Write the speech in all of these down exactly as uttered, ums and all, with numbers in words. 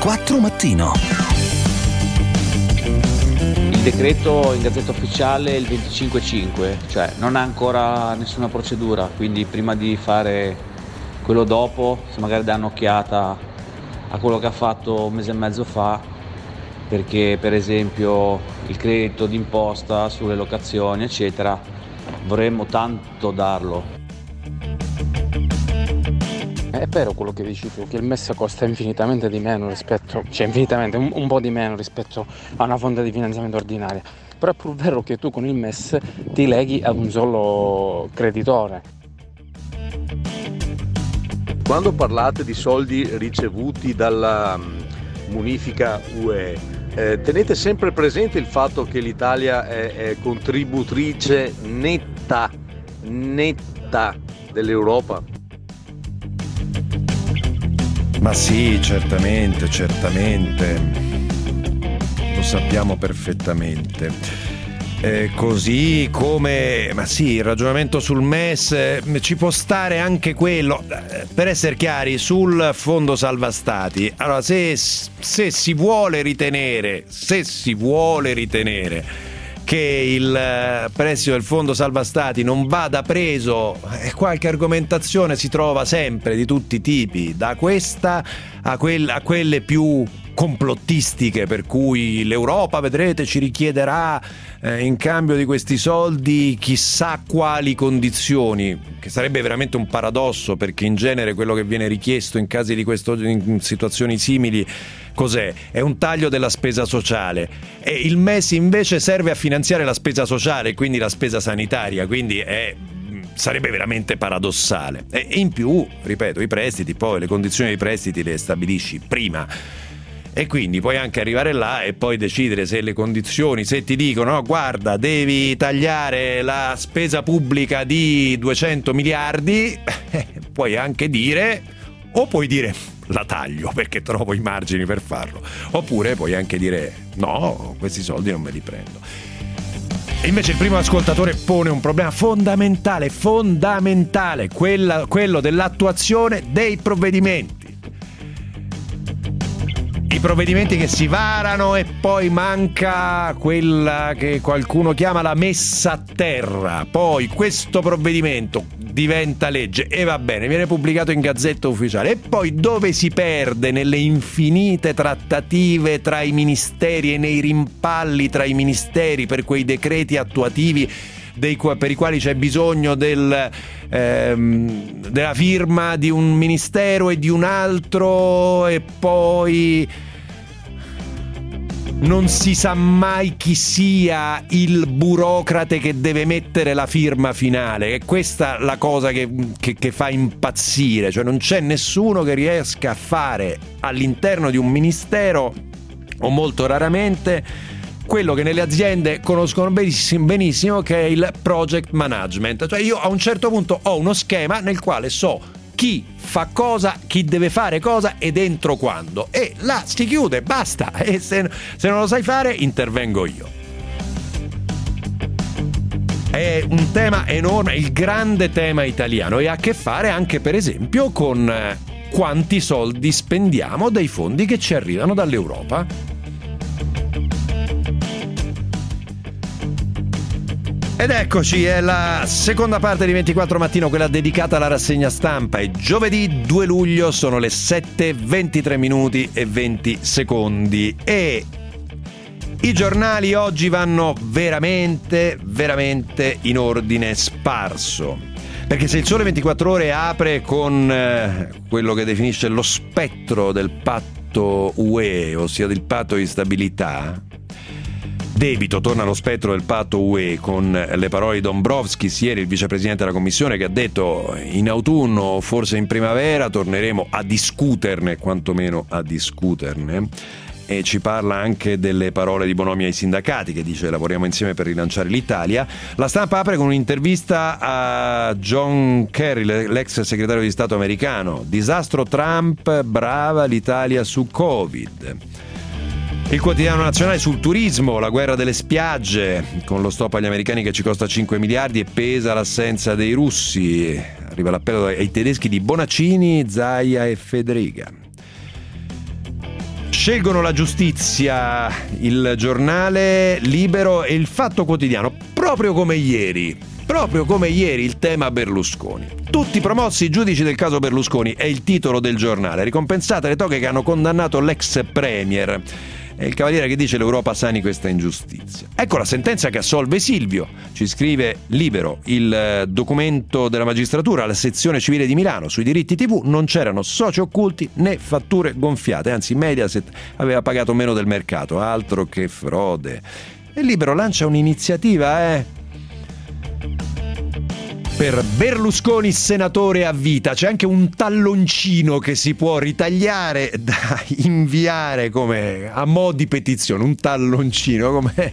ventiquattro Mattino. Il decreto in Gazzetta Ufficiale è il venticinque cinque, cioè non ha ancora nessuna procedura, quindi prima di fare quello dopo, se magari dà un'occhiata a quello che ha fatto un mese e mezzo fa, perché per esempio il credito d'imposta sulle locazioni eccetera vorremmo tanto darlo. È vero quello che dici tu, che il M E S costa infinitamente di meno rispetto, cioè infinitamente, un, un po' di meno rispetto a una fonte di finanziamento ordinaria, però è pur vero che tu con il M E S ti leghi ad un solo creditore. Quando parlate di soldi ricevuti dalla munifica U E, eh, tenete sempre presente il fatto che l'Italia è, è contributrice netta, netta dell'Europa. Ma sì, certamente, certamente, lo sappiamo perfettamente. Eh, così come, ma sì, il ragionamento sul M E S, eh, ci può stare anche quello, eh, per essere chiari, sul fondo salva stati. Allora, se, se si vuole ritenere, se si vuole ritenere che il prestito del fondo salva stati non vada preso, eh, qualche argomentazione si trova sempre di tutti i tipi, da questa a, quel, a quelle più complottistiche, per cui l'Europa, vedrete, ci richiederà eh, in cambio di questi soldi chissà quali condizioni, che sarebbe veramente un paradosso, perché in genere quello che viene richiesto in casi di questo, in situazioni simili, cos'è? È un taglio della spesa sociale, e il M E S invece serve a finanziare la spesa sociale, quindi la spesa sanitaria, quindi è sarebbe veramente paradossale. E in più, ripeto, i prestiti, poi le condizioni dei prestiti le stabilisci prima, e quindi puoi anche arrivare là e poi decidere se le condizioni, se ti dicono no, guarda, devi tagliare la spesa pubblica di duecento miliardi, eh, puoi anche dire, o puoi dire la taglio perché trovo i margini per farlo, oppure puoi anche dire no, questi soldi non me li prendo. E invece il primo ascoltatore pone un problema fondamentale, fondamentale, quella, quello dell'attuazione dei provvedimenti. I provvedimenti che si varano e poi manca quella che qualcuno chiama la messa a terra. Poi questo provvedimento diventa legge e va bene, viene pubblicato in Gazzetta Ufficiale, e poi dove si perde nelle infinite trattative tra i ministeri e nei rimpalli tra i ministeri per quei decreti attuativi dei, per i quali c'è bisogno del, ehm, della firma di un ministero e di un altro, e poi non si sa mai chi sia il burocrate che deve mettere la firma finale. E questa è la cosa che, che, che fa impazzire, cioè non c'è nessuno che riesca a fare all'interno di un ministero, o molto raramente, quello che nelle aziende conoscono benissimo, benissimo che è il project management. Cioè io a un certo punto ho uno schema nel quale so chi fa cosa, chi deve fare cosa e dentro quando, e là si chiude, basta, e se, se non lo sai fare intervengo io. È un tema enorme, il grande tema italiano, e ha a che fare anche per esempio con quanti soldi spendiamo dei fondi che ci arrivano dall'Europa. Ed eccoci, è la seconda parte di ventiquattro Mattino, quella dedicata alla rassegna stampa. È giovedì due luglio, sono le sette e ventitré minuti e venti secondi, e i giornali oggi vanno veramente, veramente in ordine sparso. Perché se il Sole ventiquattro Ore apre con eh, quello che definisce lo spettro del patto U E, ossia del patto di stabilità, debito, torna allo spettro del patto U E con le parole di Dombrovskis ieri, il vicepresidente della Commissione, che ha detto in autunno o forse in primavera torneremo a discuterne, quantomeno a discuterne, e ci parla anche delle parole di Bonomi ai sindacati, che dice lavoriamo insieme per rilanciare l'Italia. La Stampa apre con un'intervista a John Kerry, l'ex segretario di Stato americano. Disastro Trump, brava l'Italia su Covid. Il Quotidiano Nazionale sul turismo, la guerra delle spiagge, con lo stop agli americani che ci costa cinque miliardi e pesa l'assenza dei russi. Arriva l'appello ai tedeschi di Bonaccini, Zaia e Federica. Scelgono la giustizia, il giornale Libero e il Fatto Quotidiano, proprio come ieri, proprio come ieri il tema Berlusconi. Tutti promossi i giudici del caso Berlusconi è il titolo del giornale. Ricompensate le toghe che hanno condannato l'ex premier. È il Cavaliere che dice: l'Europa sani questa ingiustizia. Ecco la sentenza che assolve Silvio. Ci scrive Libero, il documento della magistratura alla sezione civile di Milano. Sui diritti tivù non c'erano soci occulti né fatture gonfiate, anzi Mediaset aveva pagato meno del mercato, altro che frode. E Libero lancia un'iniziativa, eh per Berlusconi senatore a vita. C'è anche un talloncino che si può ritagliare da inviare come a mo' di petizione, un talloncino come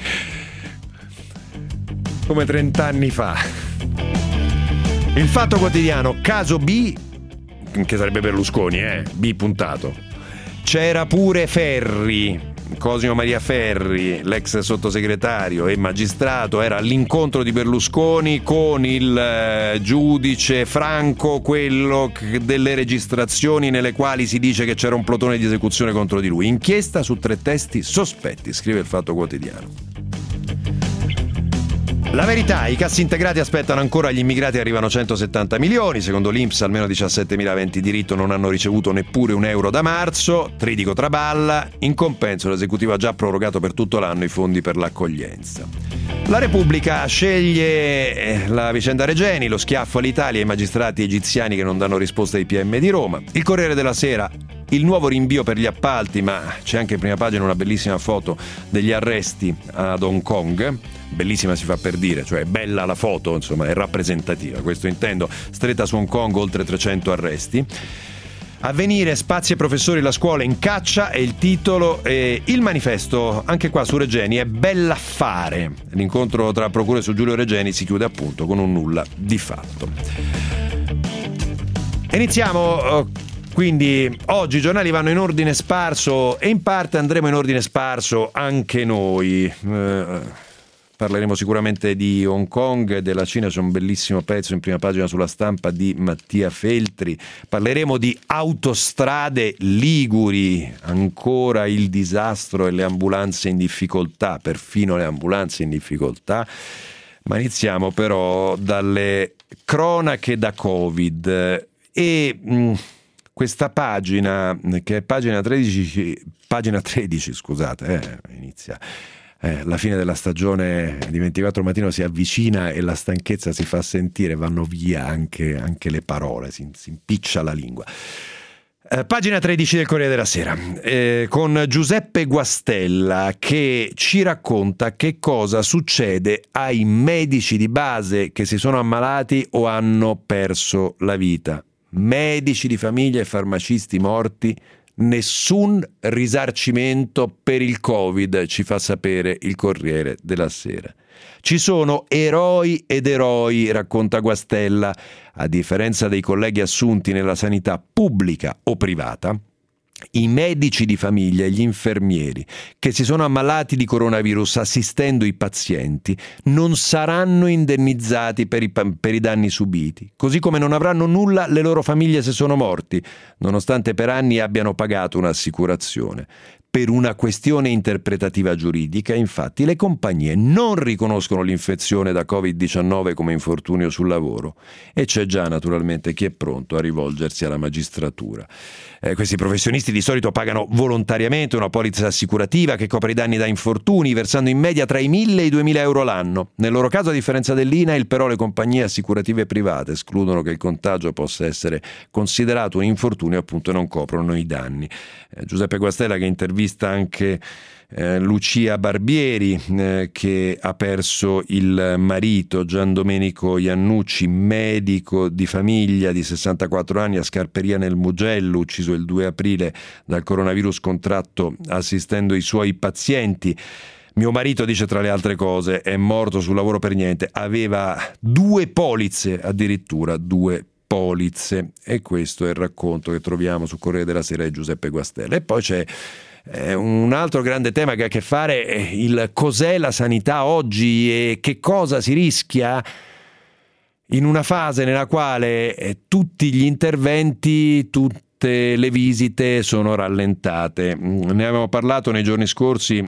come trent'anni fa. Il Fatto Quotidiano, caso B, che sarebbe Berlusconi, eh, B puntato. C'era pure Ferri, Cosimo Maria Ferri, l'ex sottosegretario e magistrato, era all'incontro di Berlusconi con il giudice Franco, quello delle registrazioni nelle quali si dice che c'era un plotone di esecuzione contro di lui. Inchiesta su tre testi sospetti, scrive il Fatto Quotidiano. La Verità, i cassi integrati aspettano ancora, agli immigrati arrivano centosettanta milioni, secondo l'I N P S almeno diciassettemila aventi diritto non hanno ricevuto neppure un euro da marzo, Tridico traballa, in compenso l'esecutivo ha già prorogato per tutto l'anno i fondi per l'accoglienza. La Repubblica sceglie la vicenda Regeni, lo schiaffo all'Italia, i magistrati egiziani che non danno risposta ai P M di Roma. Il Corriere della Sera, il nuovo rinvio per gli appalti, ma c'è anche in prima pagina una bellissima foto degli arresti ad Hong Kong. Bellissima si fa per dire, cioè bella la foto, insomma è rappresentativa, questo intendo. Stretta su Hong Kong, oltre trecento arresti. Avvenire, spazi e professori, la scuola in caccia è il titolo. E il Manifesto, anche qua su Regeni, è bell'affare. L'incontro tra procure su Giulio Regeni si chiude appunto con un nulla di fatto. Iniziamo. Quindi oggi i giornali vanno in ordine sparso e in parte andremo in ordine sparso anche noi. Eh, parleremo sicuramente di Hong Kong e della Cina, c'è un bellissimo pezzo in prima pagina sulla Stampa di Mattia Feltri. Parleremo di autostrade liguri, ancora il disastro e le ambulanze in difficoltà, perfino le ambulanze in difficoltà. Ma iniziamo però dalle cronache da Covid e... Mh, questa pagina, che è pagina tredici, pagina tredici, scusate, eh, inizia. Eh, la fine della stagione di ventiquattro mattino si avvicina e la stanchezza si fa sentire, vanno via anche, anche le parole, si, si impiccia la lingua. Eh, pagina tredici del Corriere della Sera, eh, con Giuseppe Guastella che ci racconta che cosa succede ai medici di base che si sono ammalati o hanno perso la vita. Medici di famiglia e farmacisti morti, nessun risarcimento per il Covid, ci fa sapere il Corriere della Sera. Ci sono eroi ed eroi, racconta Guastella, a differenza dei colleghi assunti nella sanità pubblica o privata. I medici di famiglia e gli infermieri che si sono ammalati di coronavirus assistendo i pazienti non saranno indennizzati per i, per i danni subiti, così come non avranno nulla le loro famiglie se sono morti, nonostante per anni abbiano pagato un'assicurazione. Per una questione interpretativa giuridica, infatti, le compagnie non riconoscono l'infezione da covid diciannove come infortunio sul lavoro e c'è già naturalmente chi è pronto a rivolgersi alla magistratura. Eh, questi professionisti di solito pagano volontariamente una polizza assicurativa che copre i danni da infortuni, versando in media tra i mille e i duemila euro l'anno. Nel loro caso, a differenza dell'I N A I L, però le compagnie assicurative private escludono che il contagio possa essere considerato un infortunio, appunto, e non coprono i danni. Eh, Giuseppe Guastella, che intervista anche eh, Lucia Barbieri, eh, che ha perso il marito Gian Domenico Iannucci, medico di famiglia di sessantaquattro anni a Scarperia nel Mugello, ucciso il due aprile dal coronavirus contratto assistendo i suoi pazienti. Mio marito, dice, tra le altre cose, è morto sul lavoro per niente, aveva due polizze, addirittura due polizze, e questo è il racconto che troviamo sul Corriere della Sera di Giuseppe Guastella. E poi c'è eh, un altro grande tema che ha a che fare è il cos'è la sanità oggi e che cosa si rischia in una fase nella quale eh, tutti gli interventi, tutti tutte le visite sono rallentate. Ne avevamo parlato nei giorni scorsi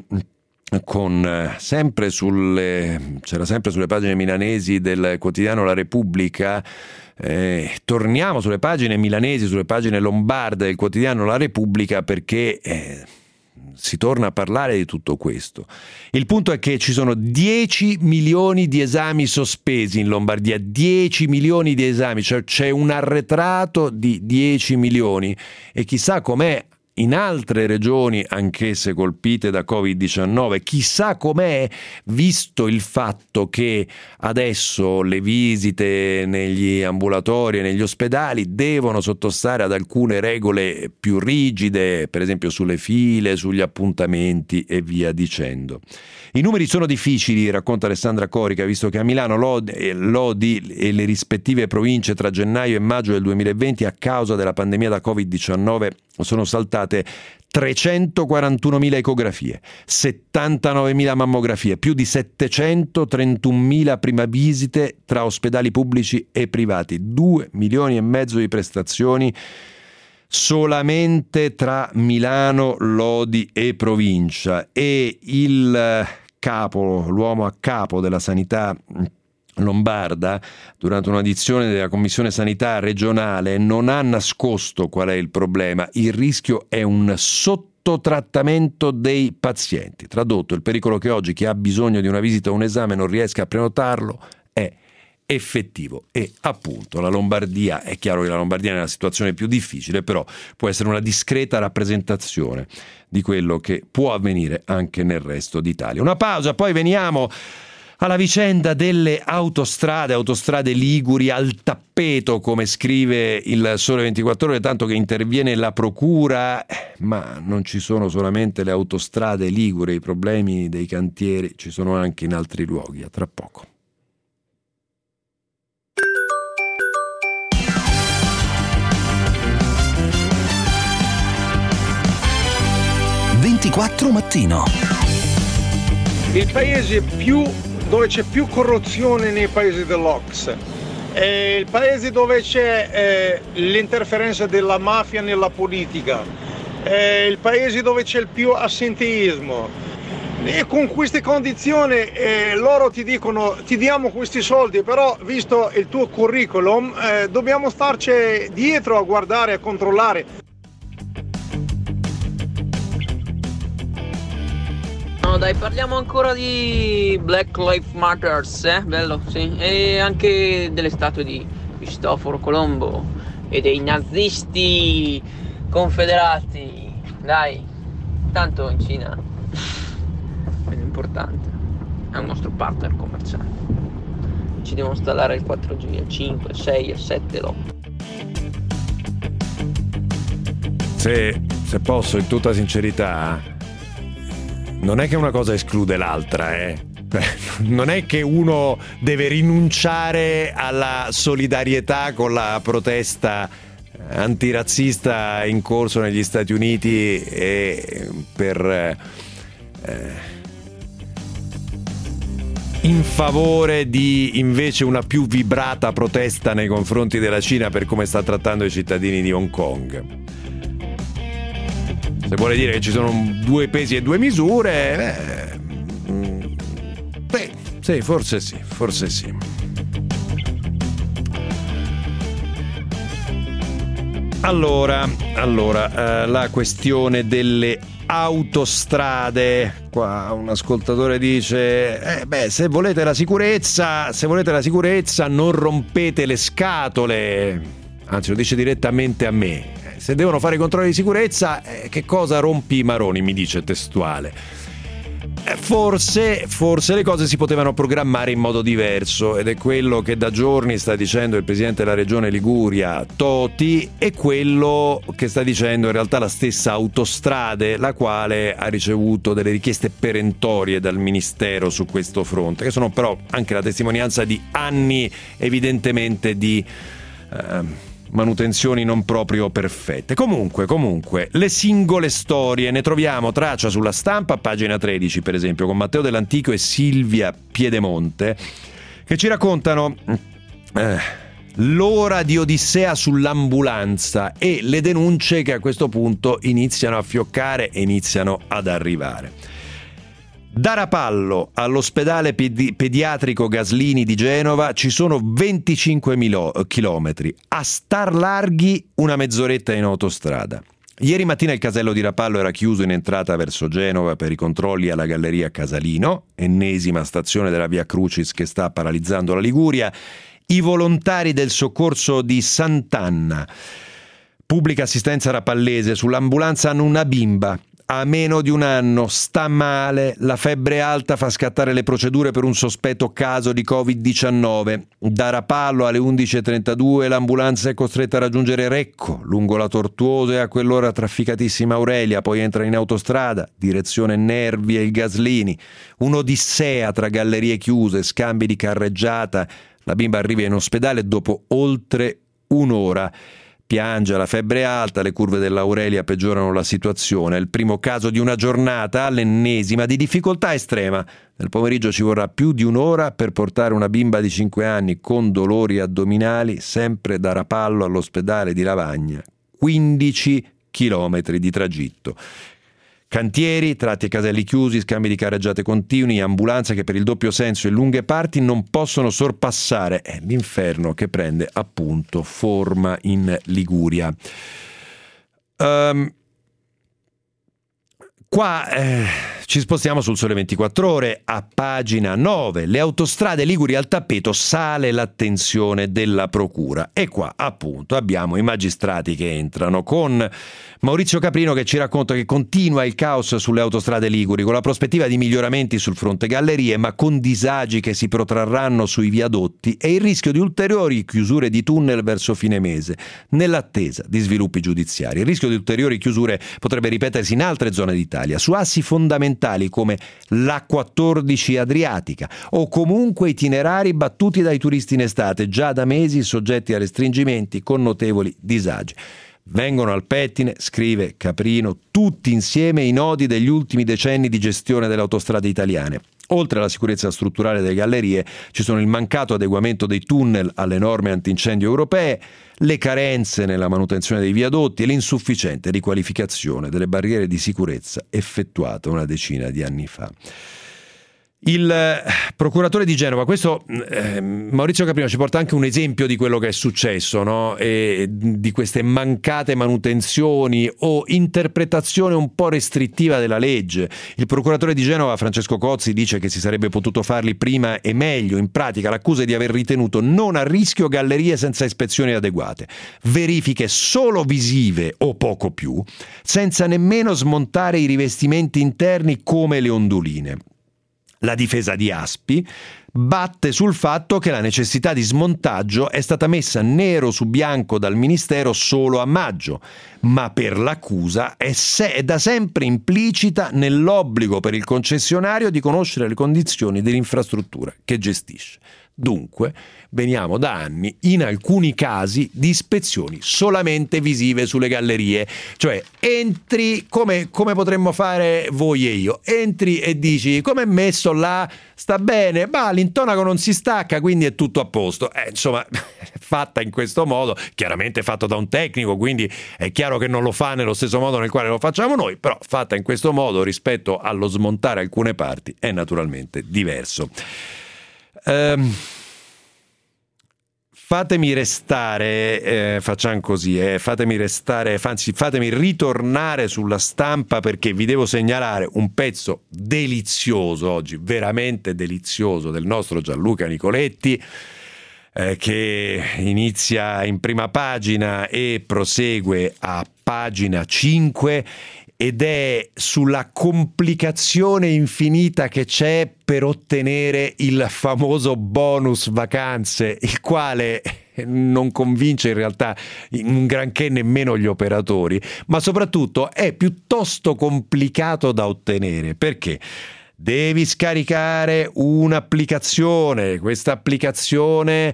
con sempre sulle c'era sempre sulle pagine milanesi del quotidiano La Repubblica. Eh, torniamo sulle pagine milanesi, sulle pagine lombarde del quotidiano La Repubblica, perché eh, si torna a parlare di tutto questo. Il punto è che ci sono dieci milioni di esami sospesi in Lombardia, dieci milioni di esami, cioè c'è un arretrato di dieci milioni, e chissà com'è in altre regioni anch'esse colpite da covid diciannove, chissà com'è visto il fatto che adesso le visite negli ambulatori e negli ospedali devono sottostare ad alcune regole più rigide, per esempio sulle file, sugli appuntamenti e via dicendo. I numeri sono difficili, racconta Alessandra Corica, visto che a Milano Lodi e le rispettive province tra gennaio e maggio del duemilaventi a causa della pandemia da covid diciannove sono saltate trecentoquarantunomila ecografie, settantanovemila mammografie, più di settecentotrentunomila prima visite tra ospedali pubblici e privati, due milioni e mezzo di prestazioni solamente tra Milano, Lodi e provincia. E il capo, l'uomo a capo della sanità lombarda, durante un'audizione della Commissione Sanità regionale, non ha nascosto qual è il problema. Il rischio è un sottotrattamento dei pazienti. Tradotto, il pericolo che oggi chi ha bisogno di una visita o un esame non riesca a prenotarlo è effettivo. E appunto la Lombardia, è chiaro che la Lombardia è nella situazione più difficile, però può essere una discreta rappresentazione di quello che può avvenire anche nel resto d'Italia. Una pausa, poi veniamo alla vicenda delle autostrade, autostrade liguri al tappeto, come scrive il Sole ventiquattro Ore, tanto che interviene la procura, ma non ci sono solamente le autostrade liguri, i problemi dei cantieri ci sono anche in altri luoghi. A tra poco. ventiquattro mattino. Il paese più dove c'è più corruzione nei paesi dell'O C S E, è il paese dove c'è eh, l'interferenza della mafia nella politica, è il paese dove c'è il più assenteismo. E con queste condizioni eh, loro ti dicono ti diamo questi soldi, però visto il tuo curriculum eh, dobbiamo starci dietro a guardare, a controllare. No dai, parliamo ancora di Black Lives Matter, eh? Bello, sì. E anche delle statue di Cristoforo Colombo e dei nazisti confederati. Dai, tanto in Cina è importante, è un nostro partner commerciale. Ci devono installare il quattro G, il cinque, il sei, il sette, l'otto. Se, se posso, in tutta sincerità, non è che una cosa esclude l'altra, eh. Non è che uno deve rinunciare alla solidarietà con la protesta antirazzista in corso negli Stati Uniti e per eh, in favore di invece una più vibrata protesta nei confronti della Cina per come sta trattando i cittadini di Hong Kong. Se vuole dire che ci sono due pesi e due misure, eh, beh, sì, forse sì, forse sì. Allora, allora, eh, la questione delle autostrade. Qua un ascoltatore dice: eh, beh, se volete la sicurezza, se volete la sicurezza, non rompete le scatole. Anzi, lo dice direttamente a me. Se devono fare i controlli di sicurezza, eh, che cosa rompi i maroni, mi dice testuale. Eh, forse, forse le cose si potevano programmare in modo diverso, ed è quello che da giorni sta dicendo il presidente della regione Liguria, Toti, e quello che sta dicendo in realtà la stessa Autostrade, la quale ha ricevuto delle richieste perentorie dal ministero su questo fronte, che sono però anche la testimonianza di anni evidentemente di Eh, manutenzioni non proprio perfette. Comunque, comunque, le singole storie ne troviamo traccia sulla Stampa, pagina tredici, per esempio, con Matteo Dell'Antico e Silvia Piedemonte, che ci raccontano eh, l'ora di odissea sull'ambulanza e le denunce che a questo punto iniziano a fioccare e iniziano ad arrivare. Da Rapallo all'ospedale pedi- pediatrico Gaslini di Genova ci sono venticinque chilometri, a star larghi una mezz'oretta in autostrada. Ieri mattina il casello di Rapallo era chiuso in entrata verso Genova per i controlli alla Galleria Casalino, ennesima stazione della Via Crucis che sta paralizzando la Liguria. I volontari del soccorso di Sant'Anna, pubblica assistenza rapallese, sull'ambulanza hanno una bimba a meno di un anno, sta male, la febbre alta fa scattare le procedure per un sospetto caso di covid diciannove. Da Rapallo alle undici e trentadue l'ambulanza è costretta a raggiungere Recco, lungo la tortuosa e a quell'ora trafficatissima Aurelia, poi entra in autostrada, direzione Nervi e il Gaslini. Un'odissea tra gallerie chiuse, scambi di carreggiata. La bimba arriva in ospedale dopo oltre un'ora. Piange, la febbre alta, le curve dell'Aurelia peggiorano la situazione. È il primo caso di una giornata, l'ennesima, di difficoltà estrema. Nel pomeriggio ci vorrà più di un'ora per portare una bimba di cinque anni con dolori addominali, sempre da Rapallo all'ospedale di Lavagna. quindici chilometri di tragitto. Cantieri, tratti e caselli chiusi, scambi di carreggiate continui, ambulanze che per il doppio senso e lunghe parti non possono sorpassare. È l'inferno che prende appunto forma in Liguria. Um, qua eh, ci spostiamo sul Sole ventiquattro Ore, a pagina nove. Le autostrade liguri al tappeto, sale l'attenzione della procura. E qua appunto abbiamo i magistrati che entrano con Maurizio Caprino che ci racconta che continua il caos sulle autostrade liguri, con la prospettiva di miglioramenti sul fronte gallerie, ma con disagi che si protrarranno sui viadotti e il rischio di ulteriori chiusure di tunnel verso fine mese, nell'attesa di sviluppi giudiziari. Il rischio di ulteriori chiusure potrebbe ripetersi in altre zone d'Italia, su assi fondamentali come l'A quattordici Adriatica o comunque itinerari battuti dai turisti in estate, già da mesi soggetti a restringimenti con notevoli disagi. Vengono al pettine, scrive Caprino, tutti insieme i nodi degli ultimi decenni di gestione delle autostrade italiane. Oltre alla sicurezza strutturale delle gallerie, ci sono il mancato adeguamento dei tunnel alle norme antincendio europee, le carenze nella manutenzione dei viadotti e l'insufficiente riqualificazione delle barriere di sicurezza effettuata una decina di anni fa. Il procuratore di Genova, questo eh, Maurizio Caprino ci porta anche un esempio di quello che è successo, no? E di queste mancate manutenzioni o interpretazione un po' restrittiva della legge. Il procuratore di Genova, Francesco Cozzi, dice che si sarebbe potuto farli prima e meglio. In pratica l'accusa è di aver ritenuto non a rischio gallerie senza ispezioni adeguate, verifiche solo visive o poco più, senza nemmeno smontare i rivestimenti interni come le onduline. La difesa di Aspi batte sul fatto che la necessità di smontaggio è stata messa nero su bianco dal Ministero solo a maggio, ma per l'accusa è, se- è da sempre implicita nell'obbligo per il concessionario di conoscere le condizioni dell'infrastruttura che gestisce. Dunque, veniamo da anni, in alcuni casi, di ispezioni solamente visive sulle gallerie. Cioè, entri, come, come potremmo fare voi e io, entri e dici, come è messo là, sta bene, ma l'intonaco non si stacca, quindi è tutto a posto. Eh, insomma, fatta in questo modo, chiaramente fatto da un tecnico, quindi è chiaro che non lo fa nello stesso modo nel quale lo facciamo noi, però fatta in questo modo rispetto allo smontare alcune parti è naturalmente diverso. Um, fatemi restare, eh, facciamo così, eh, fatemi restare, anzi fatemi ritornare sulla Stampa perché vi devo segnalare un pezzo delizioso oggi, veramente delizioso, del nostro Gianluca Nicoletti, eh, che inizia in prima pagina e prosegue a pagina cinque. Ed è sulla complicazione infinita che c'è per ottenere il famoso bonus vacanze, il quale non convince in realtà un granché nemmeno gli operatori, ma soprattutto è piuttosto complicato da ottenere. Perché? Devi scaricare un'applicazione, questa applicazione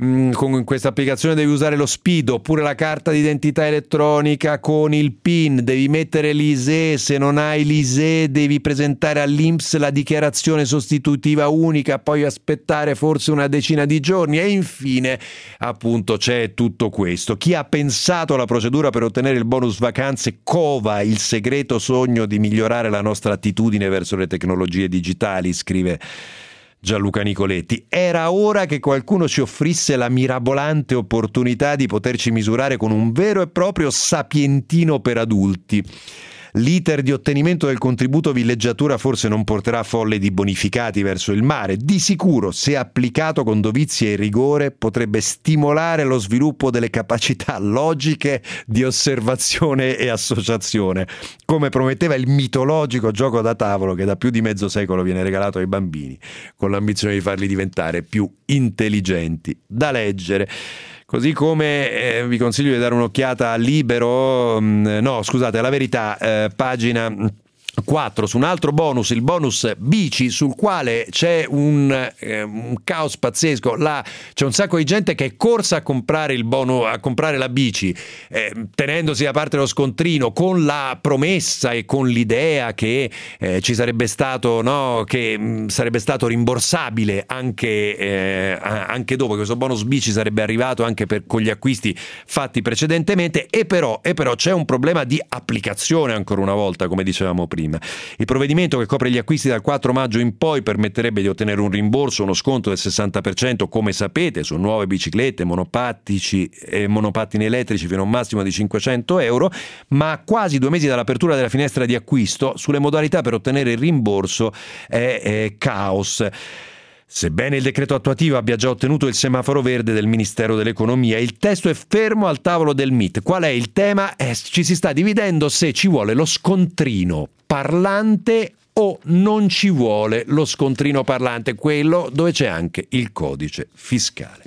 mh, con questa applicazione devi usare lo SPID oppure la carta d'identità elettronica con il PIN, devi mettere l'I S E E, se non hai l'I S E E devi presentare all'I N P S la dichiarazione sostitutiva unica, poi aspettare forse una decina di giorni e infine appunto c'è tutto questo. Chi ha pensato alla procedura per ottenere il bonus vacanze cova il segreto sogno di migliorare la nostra attitudine verso le tecnologie digitali, scrive Gianluca Nicoletti. Era ora che qualcuno ci offrisse la mirabolante opportunità di poterci misurare con un vero e proprio sapientino per adulti. L'iter di ottenimento del contributo villeggiatura forse non porterà folle di bonificati verso il mare. Di sicuro, se applicato con dovizia e rigore, potrebbe stimolare lo sviluppo delle capacità logiche di osservazione e associazione, come prometteva il mitologico gioco da tavolo che da più di mezzo secolo viene regalato ai bambini, con l'ambizione di farli diventare più intelligenti. Da leggere. Così come eh, vi consiglio di dare un'occhiata a Libero, mh, no scusate, alla Verità, eh, pagina quattro, su un altro bonus, il bonus bici, sul quale c'è un, eh, un caos pazzesco. Là c'è un sacco di gente che è corsa a comprare il bonus, a comprare la bici, eh, tenendosi da parte lo scontrino, con la promessa e con l'idea che eh, ci sarebbe stato, no, che mh, sarebbe stato rimborsabile anche, eh, anche dopo, che questo bonus bici sarebbe arrivato anche per, con gli acquisti fatti precedentemente, e però, e però c'è un problema di applicazione ancora una volta, come dicevamo prima. Il provvedimento che copre gli acquisti dal quattro maggio in poi permetterebbe di ottenere un rimborso, uno sconto del sessanta per cento, come sapete, su nuove biciclette, monopattici e monopattini elettrici fino a un massimo di cinquecento euro, ma a quasi due mesi dall'apertura della finestra di acquisto, sulle modalità per ottenere il rimborso è, è caos. Sebbene il decreto attuativo abbia già ottenuto il semaforo verde del Ministero dell'Economia, il testo è fermo al tavolo del M I T. Qual è il tema? Eh, ci si sta dividendo se ci vuole lo scontrino parlante o non ci vuole lo scontrino parlante, quello dove c'è anche il codice fiscale.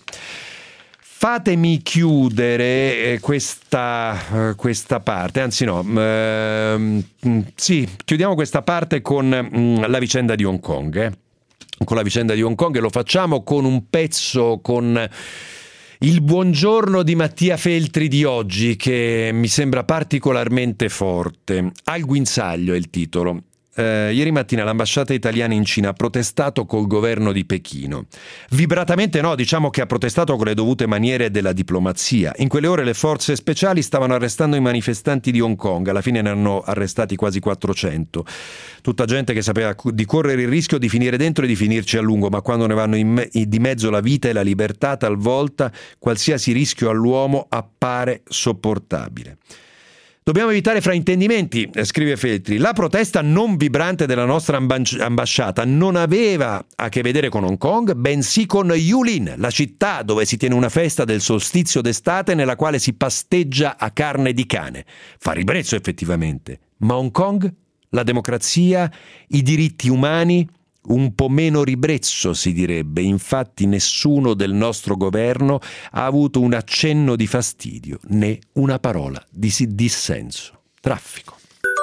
Fatemi chiudere questa, questa parte, anzi no, ehm, sì, chiudiamo questa parte con mh, la vicenda di Hong Kong, eh. con la vicenda di Hong Kong e lo facciamo con un pezzo, con il buongiorno di Mattia Feltri di oggi, che mi sembra particolarmente forte. Al guinzaglio è il titolo. Eh, ieri mattina l'ambasciata italiana in Cina ha protestato col governo di Pechino. Vibratamente no, diciamo che ha protestato con le dovute maniere della diplomazia. In quelle ore le forze speciali stavano arrestando i manifestanti di Hong Kong, alla fine ne hanno arrestati quasi quattrocento. Tutta gente che sapeva di correre il rischio di finire dentro e di finirci a lungo, ma quando ne vanno in me- di mezzo la vita e la libertà, talvolta qualsiasi rischio all'uomo appare sopportabile. Dobbiamo evitare fraintendimenti, scrive Feltri. La protesta non vibrante della nostra ambasciata non aveva a che vedere con Hong Kong, bensì con Yulin, la città dove si tiene una festa del solstizio d'estate nella quale si pasteggia a carne di cane. Fa ribrezzo effettivamente, ma Hong Kong, la democrazia, i diritti umani, un po' meno ribrezzo si direbbe. Infatti nessuno del nostro governo ha avuto un accenno di fastidio né una parola di dissenso. Traffico.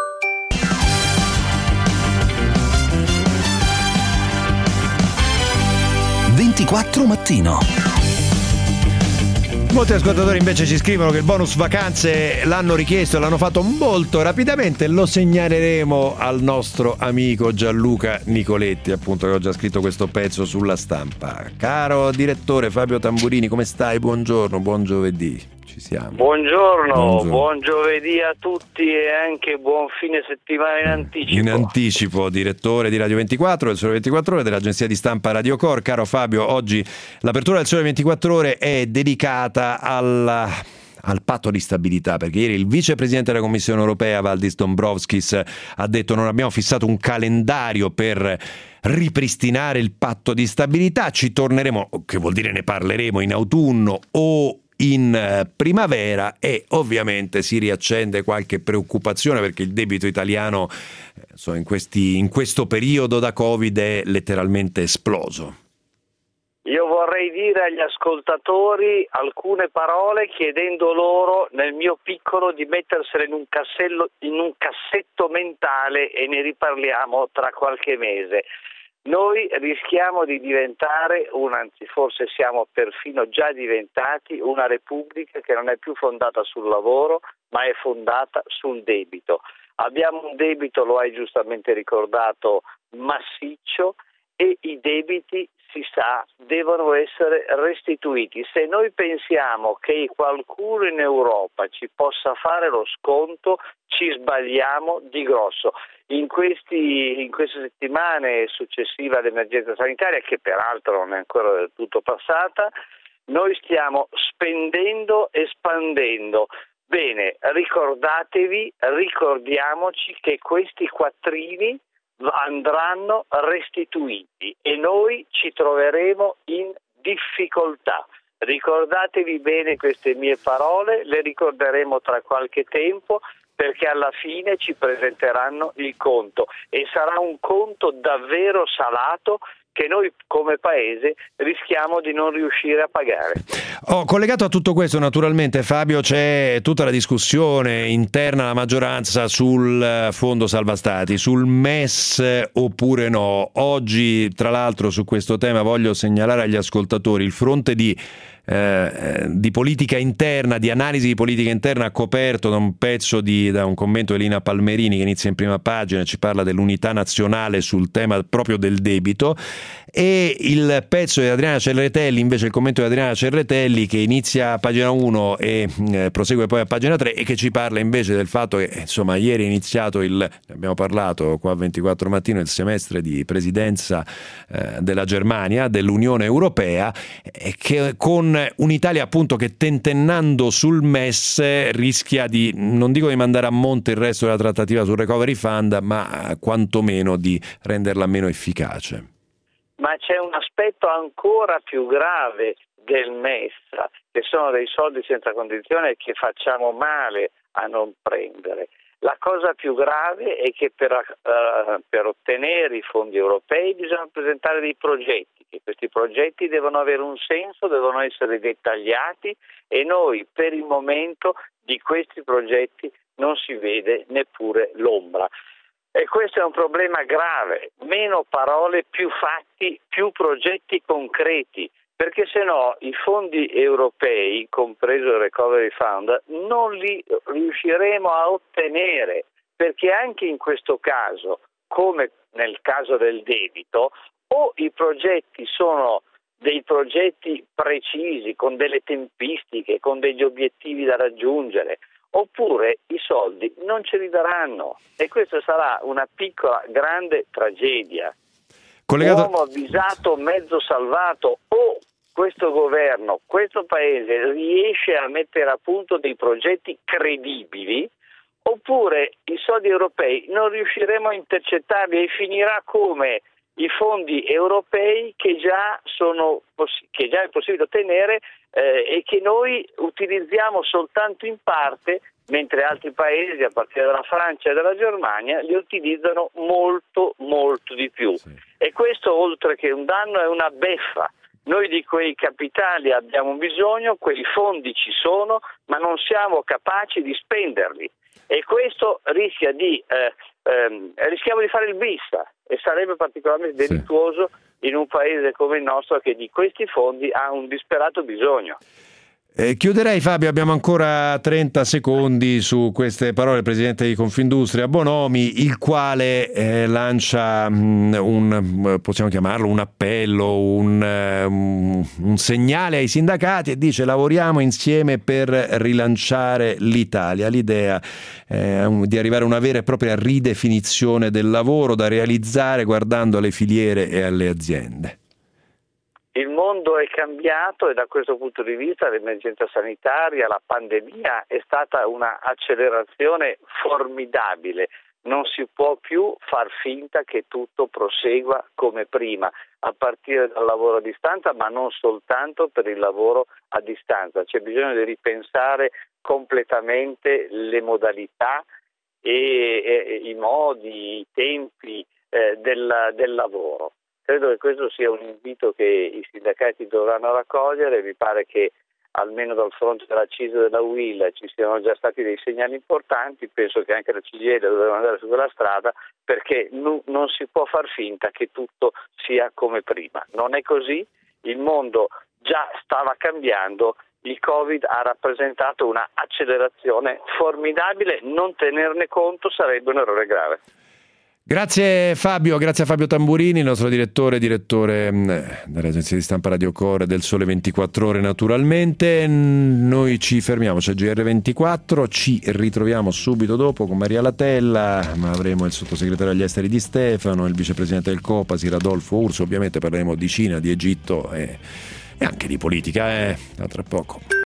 ventiquattro mattino. Molti ascoltatori invece ci scrivono che il bonus vacanze l'hanno richiesto e l'hanno fatto molto rapidamente. Lo segnaleremo al nostro amico Gianluca Nicoletti, appunto, che ho già scritto questo pezzo sulla Stampa. Caro direttore Fabio Tamburini, come stai? Buongiorno, buon giovedì. Ci siamo. Buongiorno, Buongiorno, buon giovedì a tutti e anche buon fine settimana in anticipo. In anticipo, direttore di Radio ventiquattro, del Sole ventiquattro Ore, dell'agenzia di stampa Radio Cor. Caro Fabio, oggi l'apertura del Sole ventiquattro Ore è dedicata alla... al patto di stabilità, perché ieri il vicepresidente della Commissione europea Valdis Dombrovskis ha detto: non abbiamo fissato un calendario per ripristinare il patto di stabilità, ci torneremo, che vuol dire ne parleremo in autunno o in primavera, e ovviamente si riaccende qualche preoccupazione perché il debito italiano insomma, in, questi, in questo periodo da Covid è letteralmente esploso. Io vorrei dire agli ascoltatori alcune parole chiedendo loro, nel mio piccolo, di mettersele in un, cassello, in un cassetto mentale, e ne riparliamo tra qualche mese. noi rischiamo di diventare, una, anzi forse siamo perfino già diventati, una repubblica che non è più fondata sul lavoro, ma è fondata sul debito. Abbiamo un debito, lo hai giustamente ricordato, massiccio, e i debiti, si sa, devono essere restituiti. Se noi pensiamo che qualcuno in Europa ci possa fare lo sconto, ci sbagliamo di grosso. In, questi, in queste settimane successive all'emergenza sanitaria, che peraltro non è ancora del tutto passata, noi stiamo spendendo e spandendo. Bene, ricordatevi, ricordiamoci che questi quattrini andranno restituiti e noi ci troveremo in difficoltà. Ricordatevi bene queste mie parole, le ricorderemo tra qualche tempo, perché alla fine ci presenteranno il conto e sarà un conto davvero salato che noi come paese rischiamo di non riuscire a pagare. Oh, collegato a tutto questo, naturalmente, Fabio, c'è tutta la discussione interna alla maggioranza sul fondo salva stati, sul M E S oppure no. Oggi, tra l'altro, su questo tema voglio segnalare agli ascoltatori il fronte di Eh, di politica interna, di analisi di politica interna coperto da un pezzo di da un commento di Elina Palmerini che inizia in prima pagina, ci parla dell'unità nazionale sul tema proprio del debito, e il pezzo di Adriana Cerretelli, invece il commento di Adriana Cerretelli, che inizia a pagina uno e eh, prosegue poi a pagina tre e che ci parla invece del fatto che insomma ieri è iniziato il, ne abbiamo parlato qua a ventiquattro mattino, il semestre di presidenza eh, della Germania dell'Unione Europea, e che con un'Italia appunto che tentennando sul M E S rischia di, non dico di mandare a monte il resto della trattativa sul Recovery Fund, ma quantomeno di renderla meno efficace. Ma c'è un aspetto ancora più grave del M E S, che sono dei soldi senza condizione che facciamo male a non prendere. La cosa più grave è che per, uh, per ottenere i fondi europei bisogna presentare dei progetti, che questi progetti devono avere un senso, devono essere dettagliati e noi per il momento di questi progetti non si vede neppure l'ombra. E questo è un problema grave, meno parole, più fatti, più progetti concreti. Perché se no i fondi europei, compreso il Recovery Fund, non li riusciremo a ottenere, perché anche in questo caso, come nel caso del debito, o i progetti sono dei progetti precisi, con delle tempistiche, con degli obiettivi da raggiungere, oppure i soldi non ce li daranno e questa sarà una piccola, grande tragedia. Collegato... Uomo avvisato, mezzo salvato, o questo governo, questo paese riesce a mettere a punto dei progetti credibili, oppure i soldi europei non riusciremo a intercettarli e finirà come i fondi europei che già sono che già è possibile ottenere eh, e che noi utilizziamo soltanto in parte, mentre altri paesi, a partire dalla Francia e dalla Germania, li utilizzano molto molto di più. Sì. E questo, oltre che un danno, è una beffa. Noi di quei capitali abbiamo bisogno, quei fondi ci sono, ma non siamo capaci di spenderli. E questo rischia di eh, ehm, rischiamo di fare il bis, e sarebbe particolarmente delittuoso sì. in un paese come il nostro che di questi fondi ha un disperato bisogno. Eh, chiuderei, Fabio, abbiamo ancora trenta secondi su queste parole del Presidente di Confindustria Bonomi, il quale eh, lancia mh, un, possiamo chiamarlo un appello, un, um, un segnale ai sindacati e dice: lavoriamo insieme per rilanciare l'Italia. L'idea è eh, di arrivare a una vera e propria ridefinizione del lavoro da realizzare guardando alle filiere e alle aziende. Il mondo è cambiato e da questo punto di vista l'emergenza sanitaria, la pandemia è stata una accelerazione formidabile. Non si può più far finta che tutto prosegua come prima, a partire dal lavoro a distanza, ma non soltanto per il lavoro a distanza. C'è bisogno di ripensare completamente le modalità e, e i modi, i tempi eh, del, del lavoro. Credo che questo sia un invito che i sindacati dovranno raccogliere. Mi pare che almeno dal fronte della C I S E e della U I L ci siano già stati dei segnali importanti. Penso che anche la C G I L doveva andare su quella strada, perché no, non si può far finta che tutto sia come prima. Non è così, il mondo già stava cambiando, il Covid ha rappresentato una accelerazione formidabile, non tenerne conto sarebbe un errore grave. Grazie Fabio, grazie a Fabio Tamburini, il nostro direttore, direttore dell'agenzia di stampa Radio Core del Sole ventiquattro Ore naturalmente. Noi ci fermiamo, c'è G R ventiquattro, ci ritroviamo subito dopo con Maria Latella, ma avremo il sottosegretario agli esteri Di Stefano, il vicepresidente del Copasir Radolfo Urso, ovviamente parleremo di Cina, di Egitto e, e anche di politica, eh, da tra poco.